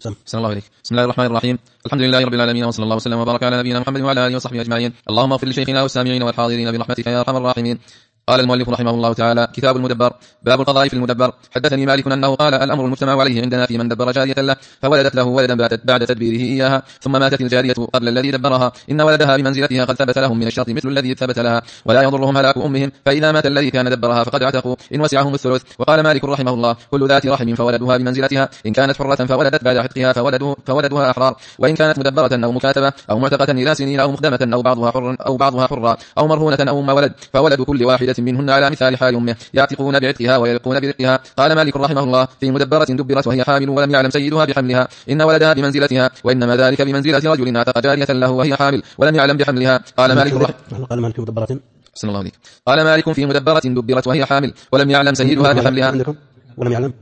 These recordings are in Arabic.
بسم الله عليك. بسم الله الرحمن الرحيم. الحمد لله رب العالمين، وصلى الله وسلم وبارك على نبينا محمد وعلى اله وصحبه اجمعين. اللهم اغفر لشيخنا والسامعين والحاضرين برحمتك يا ارحم الراحمين. قال المؤلف رحمه الله تعالى: كتاب المدبر. باب القضاء في المدبر. حدثني مالك انه قال: الامر المجتمع عليه عندنا في من دبر جاريه له فولدت له ولدا بعد تدبيره اياها، ثم ماتت الجاريه قبل الذي دبرها، ان ولدها بمنزلتها قد ثبت لهم من الشرط مثل الذي ثبت لها، ولا يضرهم هلاك امهم، فاذا مات الذي كان دبرها فقد اعتقوا ان وسعهم الثلث. وقال مالك رحمه الله: كل ذات رحم فولدها بمنزلتها، ان كانت حره فولدت بعد عتقها فولدها احرار، وان كانت مدبره او مكاتبه او معتقه الى سنين او مخدمه او بعضها حرا او مرهونه او ام ولد، فولد كل واحده منهن على مثال حال امه، يعتقون بعتقها ويرقون برقها. قال مالك رحمه الله: في مدبره دبرت وهي حامل ولم يعلم سيدها بحملها، ان ولدها بمنزلتها، وانما ذلك بمنزله رجل اعتق جاريه له وهي حامل ولم يعلم بحملها. قال مالك مدبره. بسم الله عليك. قال مالك: في مدبره دبرت وهي حامل ولم يعلم سيدها بحملها. عندكم ولم يعلم؟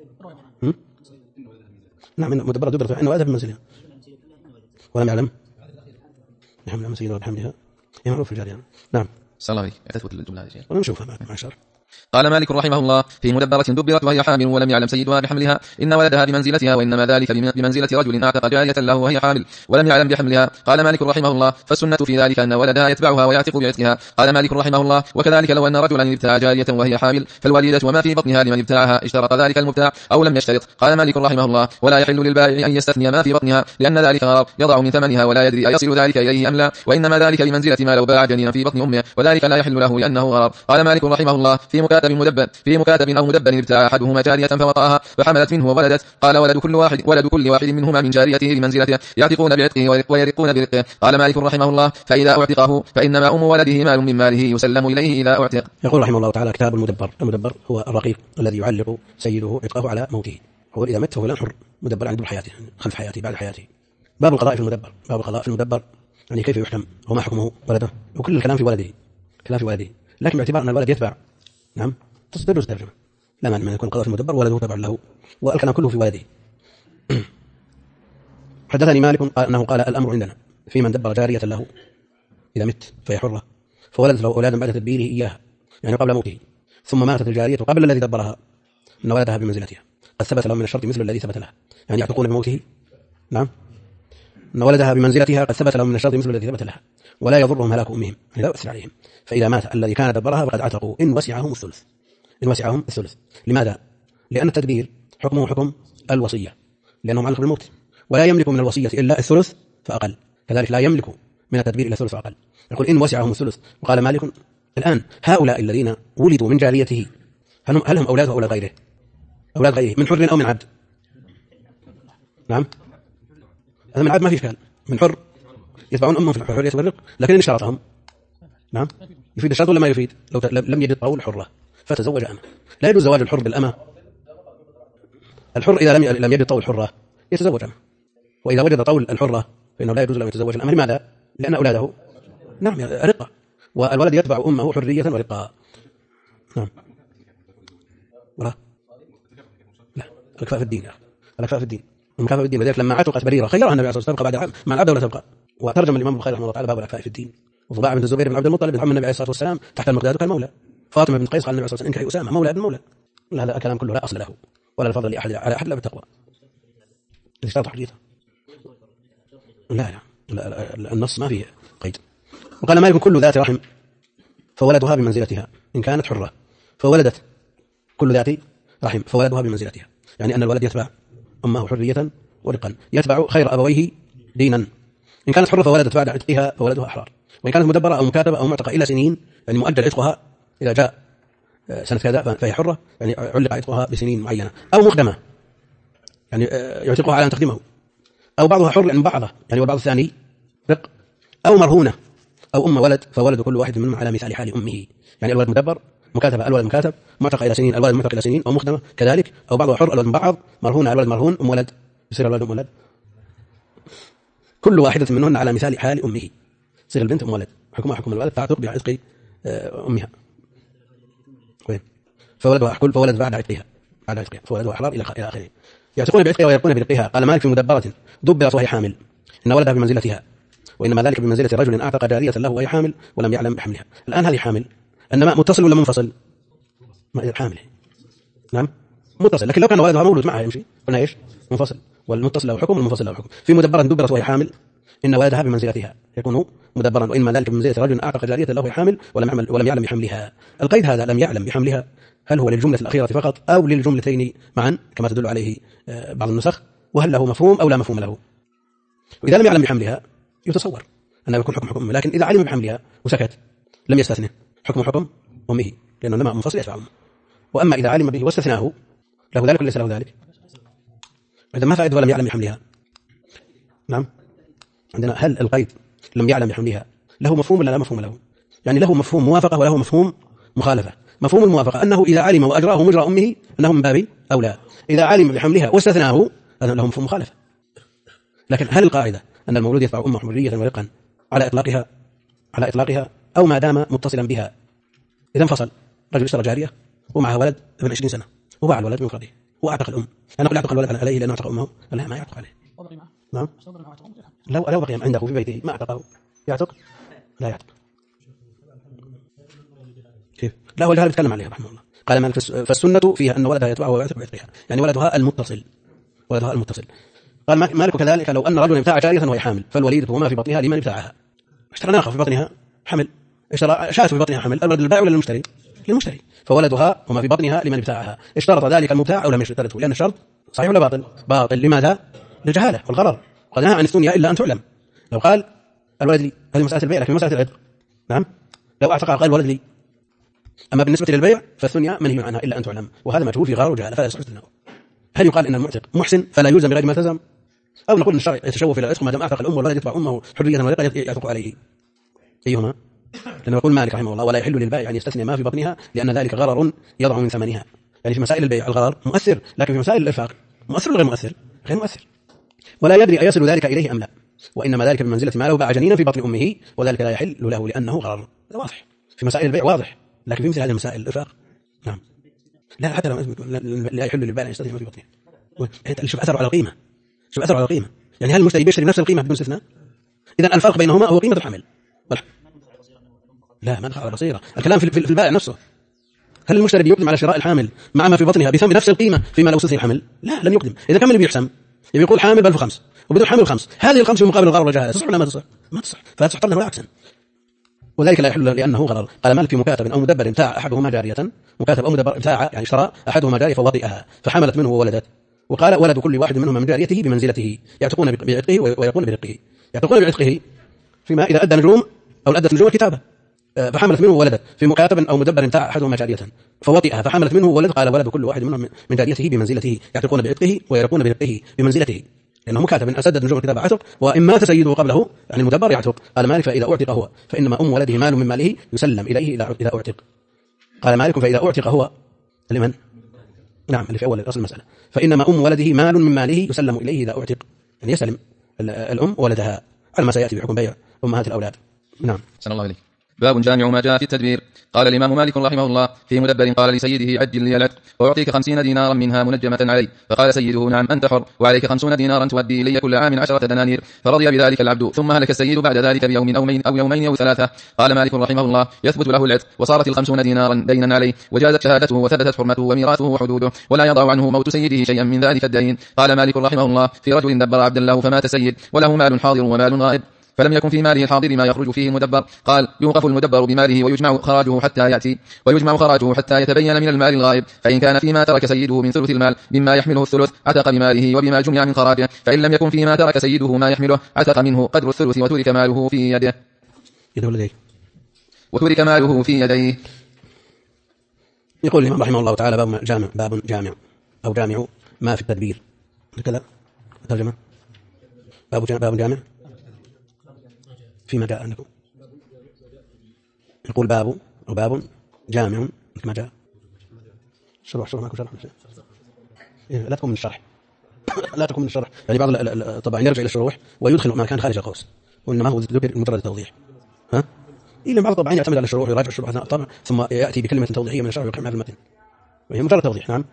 نعم، مدبره دبرت وحين ولدها بمنزلها ولم يعلم سيدها بحملها، هي معروف في الجاريه. نعم. بسم الله عليك. تثبت الجمله هذه ونشوفها مع شرح. قال مالك رحمه الله: في مدبرة دبرت وهي حامل ولم يعلم سيدها بحملها، إن ولدها بمنزلتها، وإنما ذلك بمنزلة رجل أعتق جارية له وهي حامل ولم يعلم بحملها. قال مالك رحمه الله: فالسنة في ذلك أن ولدها يتبعها ويعتق بعتقها. قال مالك رحمه الله: وكذلك لو أن رجلا ابتاع جارية وهي حامل فالوليدة وما في بطنها لمن ابتاعها، اشترط ذلك المبتاع أو لم يشترط. قال مالك رحمه الله: ولا يحل للبائع أن يستثني ما في بطنها، لأن ذلك غرر يضع من ثمنها ولا يدري أيصل ذلك إليه أم لا، وإنما ذلك بمنزلة ما لو باع جنينا في بطن أمه، وذلك لا يحل له لأنه غرر. قال مالك رحمه الله: في مكاتب أو مدبر ابتاع أحدهما جارية فوطأها فحملت منه وولدت، قال ولد كل واحد منهما من جاريته بمنزلته، يعتقون بعتقه ويرقون برقه. قال مالك رحمه الله: فإذا أعتقه فإنما أم ولده مال من ماله يسلم إليه إذا أعتق. يقول رحمه الله تعالى: كتاب المدبر هو الرقيق الذي يعلق سيده عتقه على موته، هو إذا مت فهو لا حر، مدبر عند حياته، خلف حياته، بعد حياته. باب القضاء في المدبر يعني كيف يحكم وما حكمه ولده، وكل الكلام في ولده، لكن باعتبار أن الولد يتبع، نعم، تدرس ترجمة، لا مانع من يكون القضاء في المدبر ولده تبع له، والكلام كله في ولده. حدثني مالك أنه قال: الأمر عندنا في من دبر جارية له إذا مت فهي حرة فولدت له أولادا بعد تدبيره إياها، يعني قبل موته، ثم ماتت الجارية قبل الذي دبرها، أن ولدها بمنزلتها قد ثبت له من الشرط مثل الذي ثبت لها، يعني يعتقون بموته، نعم، أن ولدها بمنزلتها قد ثبت لهم من الشرط مثل الذي ثبت لها، ولا يضرهم هلاك أمهم، لا يؤثر عليهم، فإذا مات الذي كان دبرها فقد اعتقوا إن وسعهم الثلث. لماذا؟ لأن التدبير حكمه حكم الوصية، لأنه معلق بالموت، ولا يملك من الوصية إلا الثلث فأقل، كذلك لا يملك من التدبير إلا الثلث فأقل. يقول إن وسعهم الثلث. وقال مالك: الآن هؤلاء الذين ولدوا من جاريته هل هم أولاد وأولاد غيره؟ أولاد غيره من حر أو من عبد؟ نعم، هذا من عبد ما في إشكال، من حر يتبعون أمهم في الحرية والرق، لكن إن شرطهم، نعم، يفيد الشرط ولا ما يفيد؟ لو لم يجد طول حرة فتزوج أمه، لا يجوز زواج الحر بالأمة. الحر إذا لم يجد طول حرة يتزوج أمه، وإذا وجد طول الحرة فإنه لا يجوز له يتزوج الأمة. لماذا؟ لأن أولاده، نعم، رقة، والولد يتبع أمه حرية ورقة. نعم، لا الكفاء في الدين، المكافأة في الدين. ولذلك لما عتقت بريرة خيرها النبي عليه الصلاة والسلام: تبقى بعد مع العبد ولا تبقى؟ وترجم الإمام البخاري رحمه الله تعالى: باب الكفاء في الدين. وضباع بنت الزبير بن عبد المطلب عم النبي عليه الصلاة والسلام تحت المقداد كان مولى. فاطمة بنت قيس قال النبي عليه الصلاة والسلام: إنك أسامة مولى ابن مولى. هذا الكلام كله لا أصل له، ولا الفضل لأحد على أحد لا بالتقوى. اشترط حديثه، لا النص ما فيه قيد. وقال مالك: كل ذات رحم فولدها بمنزلتها، إن كانت حرة فولدت كل ذات رحم فولدها بمنزلتها، يعني أن الولد يتبع أمه حرية ورقا، يتبع خير أبويه دينا. إن كانت حرة فولدت بعد عتقها فولدها أحرار، وإن كانت مدبرة أو مكاتبة أو معتقة إلى سنين، يعني مؤجل عتقها إذا جاء سنة كذا فهي حرة، يعني علق عتقها بسنين معينة، أو مخدمة يعني يعتقها على أن تخدمه، أو بعضها حر يعني بعضها، يعني والبعض الثاني رق، أو مرهونة، أو أم ولد فولد كل واحد منهم على مثال حال أمه، يعني الولد مدبر، مكاتبة الولد مكاتب، معتق إلى سنين الولد معتق إلى سنين، أو مخدمة كذلك، أو بعضها حر الولد من بعض، مرهونة الولد مرهون، أم ولد يصير الولد أم ولد، كل واحدة منهن على مثال حال أمه، صيغ البنت أم ولد، حكمها حكم الولد تعتق بعتق أمها. فولد بعد عتقها فولدها أحرار إلى آخره. يعتقون بعتقها ويرقون برقها. قال مالك: في مدبرة دبرت وهي حامل، إن ولدها بمنزلتها، وإنما ذلك بمنزلة رجل أعتق جارية له وهي حامل ولم يعلم بحملها. الآن هذه حامل، النماء متصل ولا منفصل؟ حامل، نعم متصل، لكن لو كان ولدها مولود معها يمشي، قلنا إيش؟ منفصل. والمتصل له حكم والمنفصل له حكم. في مدبرة دبرت وهي حامل إن ولدها بمنزلتها يكون مدبرا، وإنما ذلك بمنزلة رجل أعتق جارية له حامل ولم يعلم بحملها. القيد هذا لم يعلم بحملها هل هو للجملة الأخيرة فقط أو للجملتين معا كما تدل عليه بعض النسخ، وهل له مفهوم أو لا مفهوم له؟ وإذا لم يعلم بحملها يتصور أنه يكون حكم، لكن إذا علم بحملها وسكت لم يستثنه، حكم أمه لأنه لما منفصل يتبع أمه. وأما إذا علم به واستثناه له ذلك وليس له ذلك، إذا ما فائدة ولم يعلم بحملها؟ نعم، عندنا هل القيد لم يعلم بحملها له مفهوم ولا لا مفهوم له؟ يعني له مفهوم موافقة وله مفهوم مخالفة. مفهوم الموافقة أنه إذا علم وأجراه مجرى أمه أنه من باب أولى، إذا علم بحملها واستثناه هذا له مفهوم مخالفة. لكن هل القاعدة أن المولود يتبع أمه حرية ورقا على إطلاقها أو ما دام متصلا بها؟ إذا انفصل رجل اشترى جارية ومعها ولد ابن 20 سنة وباع الولد بمفرده وأعتق الأم، أنا أقول أعتق الولد عليه لأنه أعتق أمه؟ لا، ما يعتق عليه. نعم، لو بقي عنده في بيته ما أعتقه يعتق؟ لا يعتق. كيف؟ لا، هو الجهل بيتكلم عليها رحمه الله. قال مالك فالسنة فيها أن ولدها يتبعها ويعتق بعتقها، يعني ولدها المتصل. قال مالك كذلك لو أن رجلا ابتاع جارية وهي حامل فالوليدة وما في بطنها لمن ابتاعها. اشترى ناقة في بطنها حمل، اشترى شاة في بطنها حمل، الولد للبائع ولا للمشتري؟ فولدها وما في بطنها لمن ابتاعها. اشترط ذلك المبتاع أو لم يشترطه؟ لأن الشرط صحيح ولا باطل؟ لماذا؟ للجهالة والغرر. قد نهى عن الثنيا إلا أن تعلم. لو قال الولد لي، هذه مسألة البيع، لكن مسألة العتق نعم لو اعتقها قال الولد لي. أما بالنسبة للبيع فالثنيا منهي عنها إلا أن تعلم، وهذا مجهول في غرر وجهالة فلا يصح استثناؤه. هل يقال إن المعتق محسن فلا يلزم بغير ما التزم، أو نقول إن الشرع يتشوف إلى العتق ما دام أعتق الأم والولد يتبع أمه حرية ورقة يعتق عليه؟ أيهما؟ لأنه يقول مالك رحمه الله ولا يحل للبائع أن يستثني ما في بطنها لأن ذلك غرر يضع من ثمنها. يعني في مسائل البيع الغرر مؤثر، لكن في مسائل الإرفاق مؤثر ولا غير مؤثر؟ غير مؤثر. ولا يدري أيصل ذلك إليه أم لا، وإنما ذلك بمنزلة ما لو باع جنينا في بطن أمه وذلك لا يحل له لأنه غرر. هذا واضح في مسائل البيع واضح، لكن في مثل هذه المسائل الإرفاق نعم لا، حتى لا يحل للبائع أن يستثني ما في بطنه. شوف أثره على القيمة، يعني هل المشتري بيشتري نفس القيمة بدون استثناء؟ إذا الفرق بينهما هو قيمة الحمل. لا، ما دخل على بصيرة، الكلام في البائع نفسه. هل المشتري بيقدم على شراء الحامل مع ما في بطنها بثمن نفس القيمة فيما لو استثني الحمل؟ لا، لن يقدم. إذا كم اللي بيحسم يقول حامل ب1005 وبدون حامل 5، هذه ال5 في مقابل الغرر والجهالة تصح ولا ما تصح؟ ما تصح، فلا تصح طبعا ولا عكسا، وذلك لا يحل لأنه غرر. قال مالك في مكاتب أو مدبر ابتاع أحدهما جارية، مكاتب أو مدبر ابتاع يعني اشترى أحدهما جارية فوطئها فحملت منه وولدت، وقال ولد كل واحد منهما من جاريته بمنزلته يعتقون بعتقه ويقون برقه. يعتقون بعتقه فيما إذا أدى نجوم أو أدت نجوم الكتابة فحملت منه وولدت. في مكاتب أو مدبر ابتاع أحدهما جارية فوطئها فحملت منه وولد، قال ولد كل واحد منهم من جاريته بمنزلته يعتقون بعتقه ويقون برقه بمنزلته، لأنه مكاتب إن أسدد نجوم الكتابة عتق وإما تسيده قبله يعني المدبر يعتق. قال مالك فإذا أعتق هو فإنما أم ولده مال من ماله يسلم إليه إذا أعتق. قال مالك فإذا أعتق هو لمن؟ نعم، اللي في أول أصل المسألة. فإنما أم ولده مال من ماله يسلم إليه إذا أعتق، يعني يسلم الأم ولدها على ما سيأتي بحكم بيع أمهات الأولاد. نعم. سن الله عليك. باب جامع ما جاء في التدبير. قال الإمام مالك رحمه الله في مدبر قال لسيده عجل لي العتق وأعطيك 50 دينارا منها منجمة علي، فقال سيده نعم أنت حر وعليك 50 دينارا تؤدي إلي كل عام 10 دنانير، فرضي بذلك العبد، ثم هلك السيد بعد ذلك بيوم أو يومين أو 3. قال مالك رحمه الله يثبت له العتق وصارت 50 دينارا دينا عليه وجازت شهادته وثبتت حرمته وميراثه وحدوده ولا يضع عنه موت سيده شيئا من ذلك الدين. قال مالك رحمه الله في رجل دبر عبدا له فمات سيد وله مال حاضر ومال غائب فلم يكن في ماله الحاضر ما يخرج فيه المدبر، قال يوقف المدبر بماله ويجمع خراجه حتى يتبين من المال الغائب، فإن كان فيما ترك سيده من ثلث المال مما يحمله الثلث عتق بماله وبما جمع من خراجه، فإن لم يكن فيما ترك سيده ما يحمله عتق منه قدر الثلث وترك ماله في يديه. يقول الإمام رحمه الله تعالى باب جامع أو جامع ما في التدبير كذا ترجمة باب جامع فيما جاء عندكم. يقول باب جامع كما جاء. شرح معكم شرح لا تكون من الشرح يعني بعض طبعا يرجع إلى الشروح ويدخل ما كان خارج القوس وإنما هو ذكر مجرد التوضيح. إلا بعض الطبعين يعتمد على الشروح ويراجع الشروح أثناء الطبع ثم يأتي بكلمة توضيحية من الشرح ويقيم هذا المتن وهي مجرد توضيح. نعم.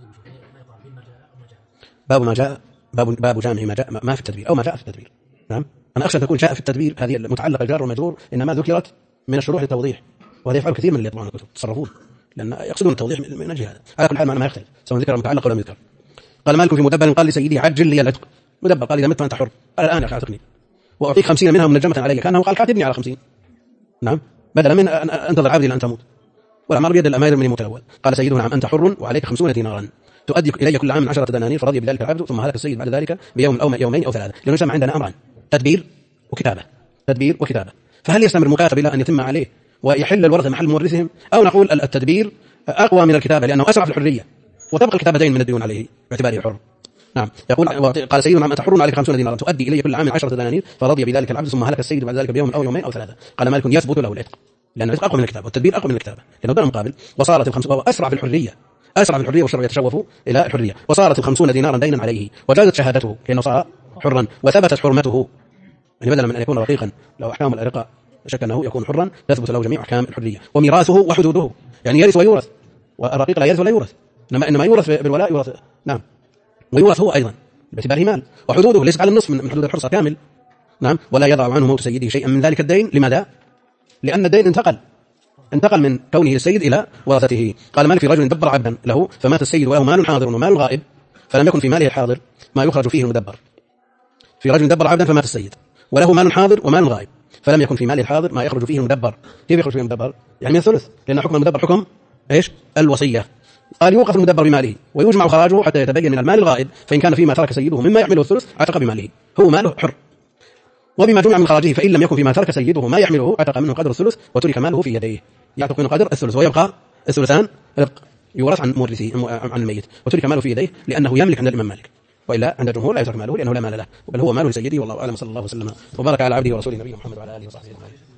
باب جامع ما في التدبير أو ما جاء في التدبير. نعم. أنا أخشى أن تكون جاء في التدبير هذه المتعلقة الجار والمجرور إنما ذكرت من الشروح للتوضيح، وهذا يفعل كثير من اللي يطبعون الكتب تصرفون لأن يقصدون التوضيح من أجل هذا. على كل حال معنى ما يختلف سواء ذكر متعلق ولا لم يذكر. قال مالك في مدبر قال لسيدي عجل لي العتق. مدبر قال إذا مت فأنت حر، قال الآن يا أخي أعتقني وأعطيك 50 منها منجمة علي، كأنه قال كاتبني على 50، نعم، بدلا من أن أنتظر عبدي لأن تموت. والأمر بيد الأمير من الموت الأول. قال سيده نعم أنت حر وعليك 50 دينارا تؤدي إلي كل عام 10 دنانير، فرضي بذلك العبد، ثم هلك السيد بعد ذلك بيوم أو يومين أو 3. لأنه يسمى عندنا أمران: تدبير وكتابة. تدبير وكتابة. فهل يستمر المكاتب إلى أن يتم عليه ويحل الورثة محل مورثهم، أو نقول التدبير أقوى من الكتابة لأنه أسرع في الحرية وتبقى الكتابتين من الديون عليه باعتباره حر؟ نعم. يقول قال سيدنا نعم أنت حر عليك 50 دينارا تؤدي إلي كل عام 10 دنانير، فرضي بذلك العبد، ثم هلك السيد بعد ذلك بيوم أو يومين أو 3. قال مالك يثبت له العتق، لأن العتق أقوى من الكتابة والتدبير أقوى من الكتابة لأنه دون مقابل. وصارت وهو أسرع في الحرية، أسرع في الحرية، والشرع يتشوف إلى الحرية. وصارت 50 دينارا دينا عليه، وجازت شهادته لأنه صار حرا، وثبتت حرمته، يعني بدلا من أن يكون رقيقا لو أحكام الأرقاء شك أنه يكون حرا، تثبت له جميع أحكام الحرية. وميراثه وحدوده، يعني يرث ويورث، والرقيق لا يرث ولا يورث، إنما يورث بالولاء، يورث نعم، ويورث هو أيضا باعتباره مال. وحدوده ليست على النصف من حدود الحرصة كامل، نعم، ولا يضع عنه موت سيده شيئا من ذلك الدين. لماذا؟ لأن الدين انتقل من كونه للسيد إلى ورثته. قال مالك في رجل دبر عبدا له فمات السيد وله مال حاضر ومال غائب، فلم يكن في ماله الحاضر ما يخرج فيه المدبر. في رجل دبر عبدا فمات السيد وله مال حاضر ومال غائب، فلم يكن في ماله الحاضر ما يخرج فيه المدبر. كيف يخرج فيه المدبر؟ يعني من الثلث، لأن حكم المدبر حكم ايش؟ الوصية. قال يوقف المدبر بماله ويجمع خراجه حتى يتبين من المال الغائب، فإن كان فيما ترك سيده مما يحمله الثلث عتق بماله، هو ماله حر. وبما جمع من خراجه، فإن لم يكن فيما ترك سيده ما يحمله عتق منه قدر الثلث وترك ماله في يديه، يعتق منه قدر الثلث ويبقى الثلثان يورث عن مورثه عن الميت، وترك ماله في يديه لأنه يملك عند الإمام مالك، وإلا عند الجمهور لا يترك ماله لأنه لا مال له، بل هو مال لسيده. والله أعلم، صلى الله وسلم وبارك على عبده ورسوله نبينا محمد وعلى آله وصحبه أجمعين.